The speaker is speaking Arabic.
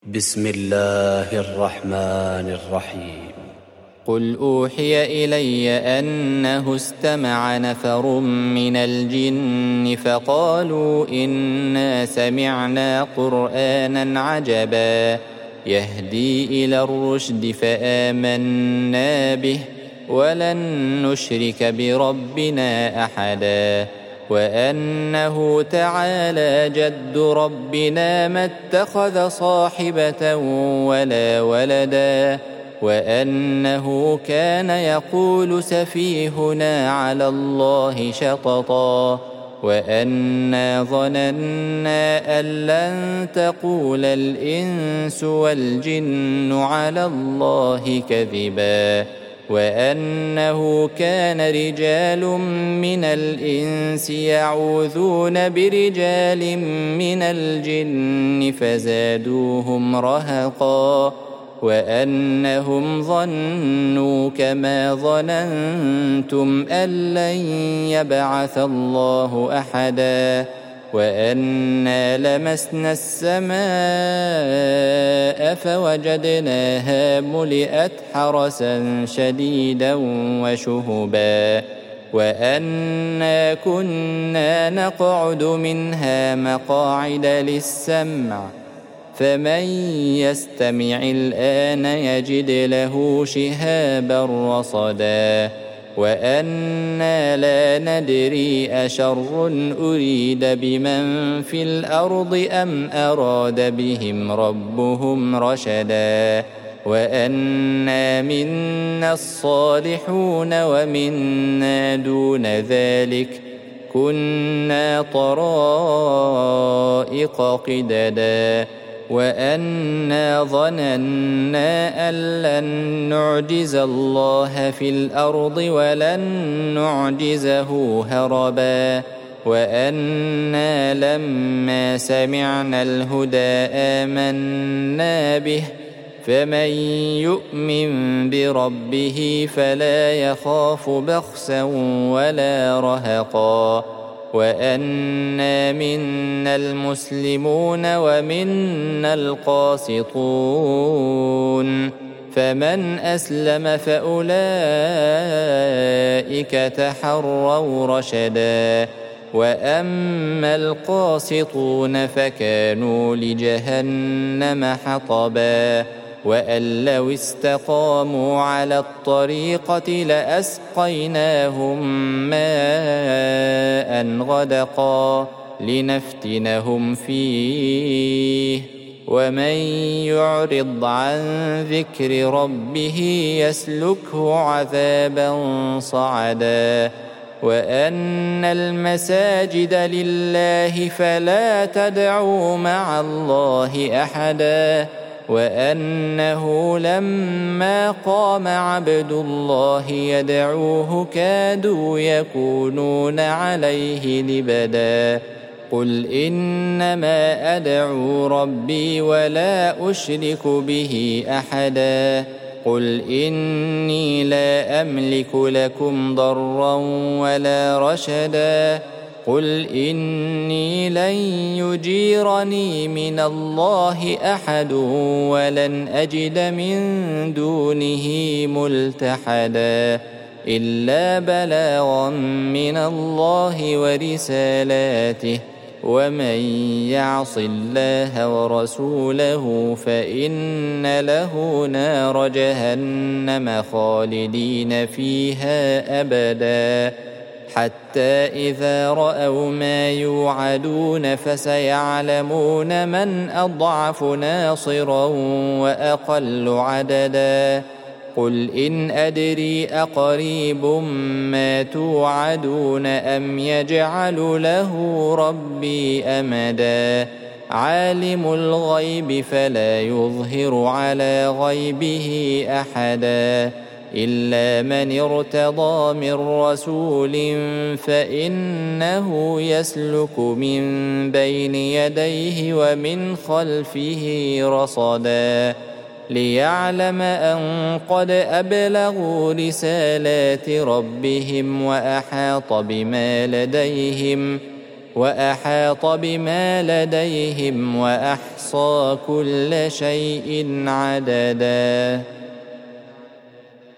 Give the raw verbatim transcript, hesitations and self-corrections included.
بسم الله الرحمن الرحيم. قل أوحي إلي أنه استمع نفر من الجن فقالوا إنا سمعنا قرآنا عجبا يهدي إلى الرشد فآمنا به ولن نشرك بربنا أحدا وأنه تعالى جد ربنا ما اتخذ صاحبة ولا ولدا وأنه كان يقول سفيهنا على الله شططا وأنا ظننا أن لن تقول الإنس والجن على الله كذبا وأنه كان رجال من الإنس يعوذون برجال من الجن فزادوهم رهقا وأنهم ظنوا كما ظننتم أن لن يبعث الله أحدا وأنا لمسنا السماء فوجدناها ملئت حرسا شديدا وشهبا وأنا كنا نقعد منها مقاعد للسمع فمن يستمع الآن يجد له شهابا رصدا وأنا لا ندري أشر أريد بمن في الأرض أم أراد بهم ربهم رشدا وأنا منا الصالحون ومنا دون ذلك كنا طرائق قددا وأنا ظننا أن لن نعجز الله في الأرض ولن نعجزه هربا وأنا لما سمعنا الهدى آمنا به فمن يؤمن بربه فلا يخاف بخسا ولا رهقا وأنا منا المسلمون ومنا القاسطون فمن أسلم فأولئك تحروا رشدا وأما القاسطون فكانوا لجهنم حطبا وأن لو استقاموا على الطريقة لأسقيناهم ماء غدقا لنفتنهم فيه ومن يعرض عن ذكر ربه يسلكه عذابا صعدا وأن المساجد لله فلا تدعوا مع الله أحدا وأنه لما قام عبد الله يدعوه كادوا يكونون عليه لبدا قل إنما أدعو ربي ولا أشرك به أحدا قل إني لا أملك لكم ضرا ولا رشدا قل إني لن يجيرني من الله أحد ولن أجد من دونه ملتحدا إلا بلاغا من الله ورسالاته ومن يعص الله ورسوله فإن له نار جهنم خالدين فيها أبدا حتى إذا رأوا ما يوعدون فسيعلمون من أضعف ناصرا وأقل عددا قل إن أدري أقريب ما توعدون أم يجعل له ربي أمدا عالم الغيب فلا يظهر على غيبه أحدا إلا من ارتضى من رسول فإنه يسلك من بين يديه ومن خلفه رصدا ليعلم أن قد أبلغوا رسالات ربهم وأحاط بما لديهم وأحاط بما لديهم وأحصى كل شيء عددا.